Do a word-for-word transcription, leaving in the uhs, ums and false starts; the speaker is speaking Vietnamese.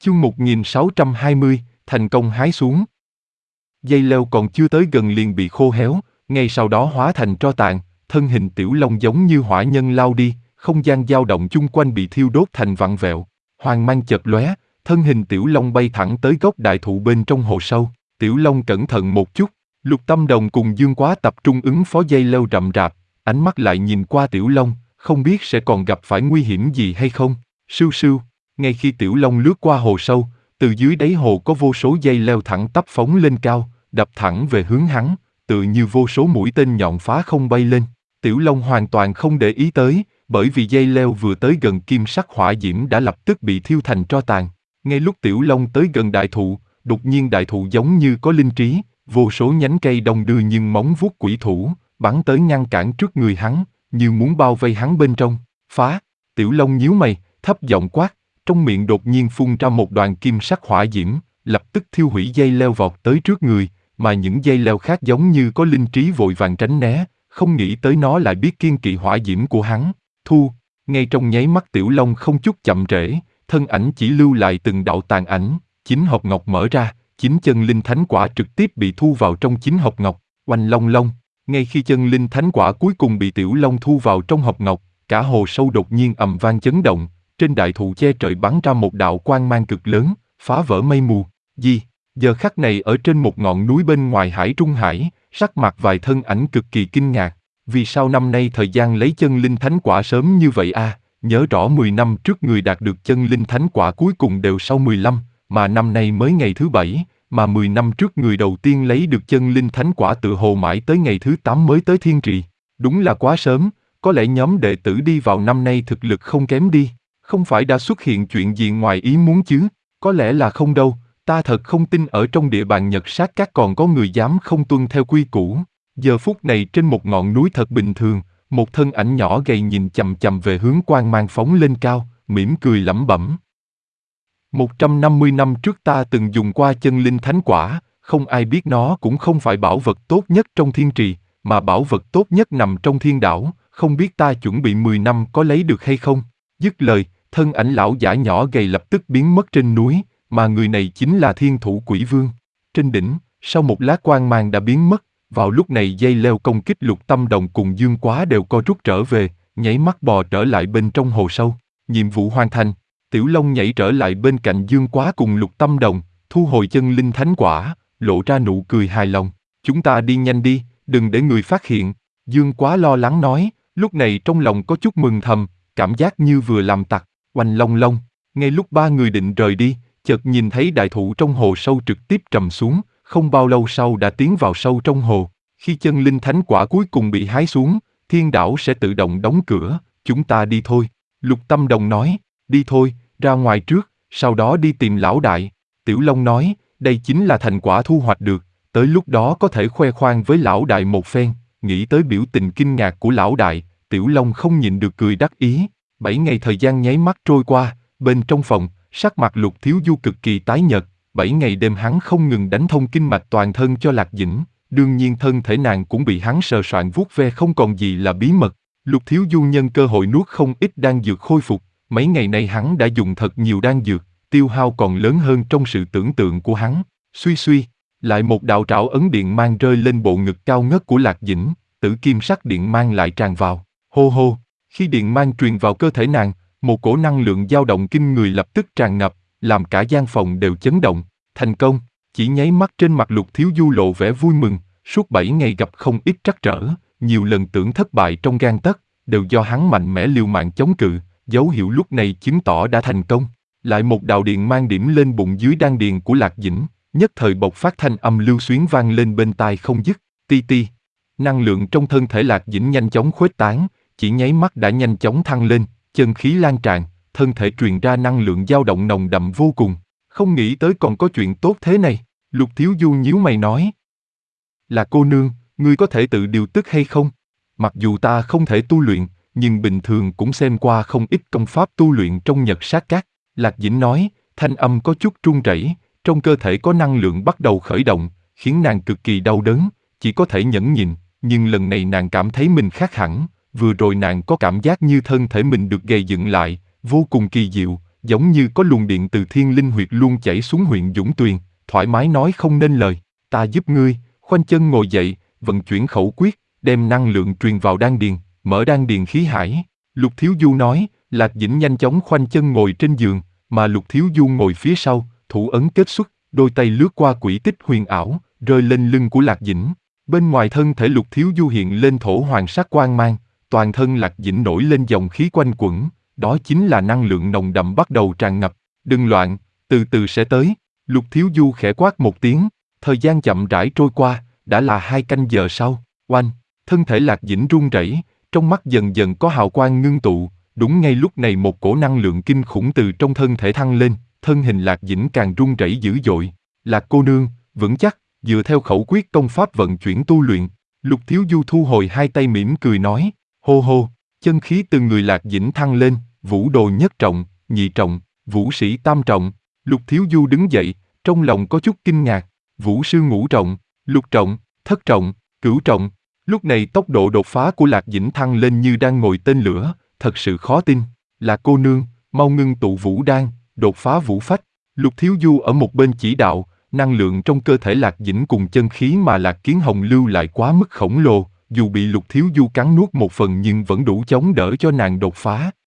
Chương một nghìn sáu trăm hai mươi, thành công hái xuống. Dây leo còn chưa tới gần liền bị khô héo, ngay sau đó hóa thành tro tàn, thân hình Tiểu Long giống như hỏa nhân lao đi, không gian dao động chung quanh bị thiêu đốt thành vặn vẹo. Hoàng mang chợt lóe, thân hình Tiểu Long bay thẳng tới gốc đại thụ bên trong hồ sâu. Tiểu Long cẩn thận một chút, Lục Tâm Đồng cùng Dương Quá tập trung ứng phó dây leo rậm rạp, ánh mắt lại nhìn qua Tiểu Long, không biết sẽ còn gặp phải nguy hiểm gì hay không. Sưu sưu, ngay khi Tiểu Long lướt qua hồ sâu, từ dưới đáy hồ có vô số dây leo thẳng tắp phóng lên cao, đập thẳng về hướng hắn, tựa như vô số mũi tên nhọn phá không bay lên. Tiểu Long hoàn toàn không để ý tới, bởi vì dây leo vừa tới gần kim sắc hỏa diễm đã lập tức bị thiêu thành tro tàn. Ngay lúc Tiểu Long tới gần đại thụ, đột nhiên đại thụ giống như có linh trí, vô số nhánh cây đong đưa nhưng móng vuốt quỷ thủ, bắn tới ngăn cản trước người hắn, như muốn bao vây hắn bên trong. Phá! Tiểu Long nhíu mày, thấp giọng quát, trong miệng đột nhiên phun ra một đoàn kim sắc hỏa diễm, lập tức thiêu hủy dây leo vọt tới trước người, mà những dây leo khác giống như có linh trí vội vàng tránh né, không nghĩ tới nó lại biết kiêng kỵ hỏa diễm của hắn. Thu! Ngay trong nháy mắt Tiểu Long không chút chậm trễ, thân ảnh chỉ lưu lại từng đạo tàn ảnh, chín hộp ngọc mở ra, chín chân linh thánh quả trực tiếp bị thu vào trong chín hộp ngọc. Oanh long long! Ngay khi chân linh thánh quả cuối cùng bị Tiểu Long thu vào trong hộp ngọc, cả hồ sâu đột nhiên ầm vang chấn động, trên đại thụ che trời bắn ra một đạo quang mang cực lớn, phá vỡ mây mù. Gì? Giờ khắc này ở trên một ngọn núi bên ngoài Hải Trung Hải, sắc mặt vài thân ảnh cực kỳ kinh ngạc. Vì sao năm nay thời gian lấy chân linh thánh quả sớm như vậy a? À? Nhớ rõ mười năm trước người đạt được chân linh thánh quả cuối cùng đều sau mười lăm, mà năm nay mới ngày thứ bảy, mà mười năm trước người đầu tiên lấy được chân linh thánh quả tự hồ mãi tới ngày thứ tám mới tới thiên trì. Đúng là quá sớm, có lẽ nhóm đệ tử đi vào năm nay thực lực không kém đi. Không phải đã xuất hiện chuyện gì ngoài ý muốn chứ? Có lẽ là không đâu, ta thật không tin ở trong địa bàn Nhật Sát Các còn có người dám không tuân theo quy củ. Giờ phút này trên một ngọn núi thật bình thường, một thân ảnh nhỏ gầy nhìn chằm chằm về hướng quang mang phóng lên cao, mỉm cười lẩm bẩm. một trăm năm mươi năm trước ta từng dùng qua chân linh thánh quả, không ai biết nó cũng không phải bảo vật tốt nhất trong thiên trì, mà bảo vật tốt nhất nằm trong thiên đảo, không biết ta chuẩn bị mười năm có lấy được hay không? Dứt lời, thân ảnh lão giả nhỏ gầy lập tức biến mất trên núi, mà người này chính là Thiên Thủ Quỷ Vương. Trên đỉnh, sau một lát quang mang đã biến mất, vào lúc này dây leo công kích Lục Tâm Đồng cùng Dương Quá đều co rút trở về, nháy mắt bò trở lại bên trong hồ sâu. Nhiệm vụ hoàn thành, Tiểu Long nhảy trở lại bên cạnh Dương Quá cùng Lục Tâm Đồng, thu hồi chân linh thánh quả, lộ ra nụ cười hài lòng. Chúng ta đi nhanh đi, đừng để người phát hiện. Dương Quá lo lắng nói, lúc này trong lòng có chút mừng thầm, cảm giác như vừa làm tặc. Oanh long long, ngay lúc ba người định rời đi, chợt nhìn thấy đại thụ trong hồ sâu trực tiếp trầm xuống, không bao lâu sau đã tiến vào sâu trong hồ. Khi chân linh thánh quả cuối cùng bị hái xuống, thiên đảo sẽ tự động đóng cửa, chúng ta đi thôi. Lục Tâm Đồng nói, đi thôi, ra ngoài trước, sau đó đi tìm lão đại. Tiểu Long nói, đây chính là thành quả thu hoạch được, tới lúc đó có thể khoe khoang với lão đại một phen. Nghĩ tới biểu tình kinh ngạc của lão đại, Tiểu Long không nhịn được cười đắc ý. Bảy ngày thời gian nháy mắt trôi qua, bên trong phòng, sắc mặt Lục Thiếu Du cực kỳ tái nhợt. Bảy ngày đêm hắn không ngừng đánh thông kinh mạch toàn thân cho Lạc Dĩnh, đương nhiên thân thể nàng cũng bị hắn sờ soạn vuốt ve không còn gì là bí mật. Lục Thiếu Du nhân cơ hội nuốt không ít đan dược khôi phục, mấy ngày nay hắn đã dùng thật nhiều đan dược, tiêu hao còn lớn hơn trong sự tưởng tượng của hắn. Suy suy, lại một đạo trảo ấn điện mang rơi lên bộ ngực cao ngất của Lạc Dĩnh, tử kim sắc điện mang lại tràn vào, hô hô. Khi điện mang truyền vào cơ thể nàng, một cổ năng lượng dao động kinh người lập tức tràn ngập, làm cả gian phòng đều chấn động. Thành công, chỉ nháy mắt trên mặt Lục Thiếu Du lộ vẻ vui mừng, suốt bảy ngày gặp không ít trắc trở, nhiều lần tưởng thất bại trong gang tấc, đều do hắn mạnh mẽ liều mạng chống cự, dấu hiệu lúc này chứng tỏ đã thành công. Lại một đạo điện mang điểm lên bụng dưới đan điền của Lạc Dĩnh, nhất thời bộc phát thanh âm lưu xuyến vang lên bên tai không dứt, ti ti. Năng lượng trong thân thể Lạc Dĩnh nhanh chóng khuếch tán, chỉ nháy mắt đã nhanh chóng thăng lên, chân khí lan tràn, thân thể truyền ra năng lượng dao động nồng đậm vô cùng. Không nghĩ tới còn có chuyện tốt thế này. Lục Thiếu Du nhíu mày nói, là cô nương, ngươi có thể tự điều tức hay không? Mặc dù ta không thể tu luyện, nhưng bình thường cũng xem qua không ít công pháp tu luyện trong Nhật Sát Các. Lạc Dĩnh nói, thanh âm có chút run rẩy, trong cơ thể có năng lượng bắt đầu khởi động, khiến nàng cực kỳ đau đớn, chỉ có thể nhẫn nhịn, nhưng lần này nàng cảm thấy mình khác hẳn. Vừa rồi nàng có cảm giác như thân thể mình được gầy dựng lại, vô cùng kỳ diệu, giống như có luồng điện từ thiên linh huyệt luôn chảy xuống huyện Dũng Tuyền, thoải mái nói không nên lời. Ta giúp ngươi. Khoanh chân ngồi dậy, vận chuyển khẩu quyết, đem năng lượng truyền vào đan điền, mở đan điền khí hải. Lục Thiếu Du nói. Lạc Dĩnh nhanh chóng khoanh chân ngồi trên giường, mà Lục Thiếu Du ngồi phía sau, thủ ấn kết xuất, đôi tay lướt qua quỹ tích huyền ảo, rơi lên lưng của Lạc Dĩnh. Bên ngoài thân thể Lục Thiếu Du hiện lên thổ hoàng sắc quang mang, toàn thân Lạc Dĩnh nổi lên dòng khí quanh quẩn, đó chính là năng lượng nồng đậm bắt đầu tràn ngập. Đừng loạn, từ từ sẽ tới. Lục Thiếu Du khẽ quát một tiếng, thời gian chậm rãi trôi qua, đã là hai canh giờ sau. Oanh, thân thể Lạc Dĩnh run rẩy, trong mắt dần dần có hào quang ngưng tụ. Đúng ngay lúc này một cổ năng lượng kinh khủng từ trong thân thể thăng lên, thân hình Lạc Dĩnh càng run rẩy dữ dội. Lạc cô nương, vững chắc, dựa theo khẩu quyết công pháp vận chuyển tu luyện. Lục Thiếu Du thu hồi hai tay mỉm cười nói, hô hô, chân khí từ người Lạc Dĩnh thăng lên, vũ đồ nhất trọng, nhị trọng, vũ sĩ tam trọng. Lục Thiếu Du đứng dậy, trong lòng có chút kinh ngạc, vũ sư ngũ trọng, lục trọng, thất trọng, cửu trọng. Lúc này tốc độ đột phá của Lạc Dĩnh thăng lên như đang ngồi tên lửa, thật sự khó tin. Là cô nương, mau ngưng tụ vũ đan, đột phá vũ phách. Lục Thiếu Du ở một bên chỉ đạo, năng lượng trong cơ thể Lạc Dĩnh cùng chân khí mà Lạc Kiến Hồng lưu lại quá mức khổng lồ, dù bị Lục Thiếu Du cắn nuốt một phần nhưng vẫn đủ chống đỡ cho nàng đột phá.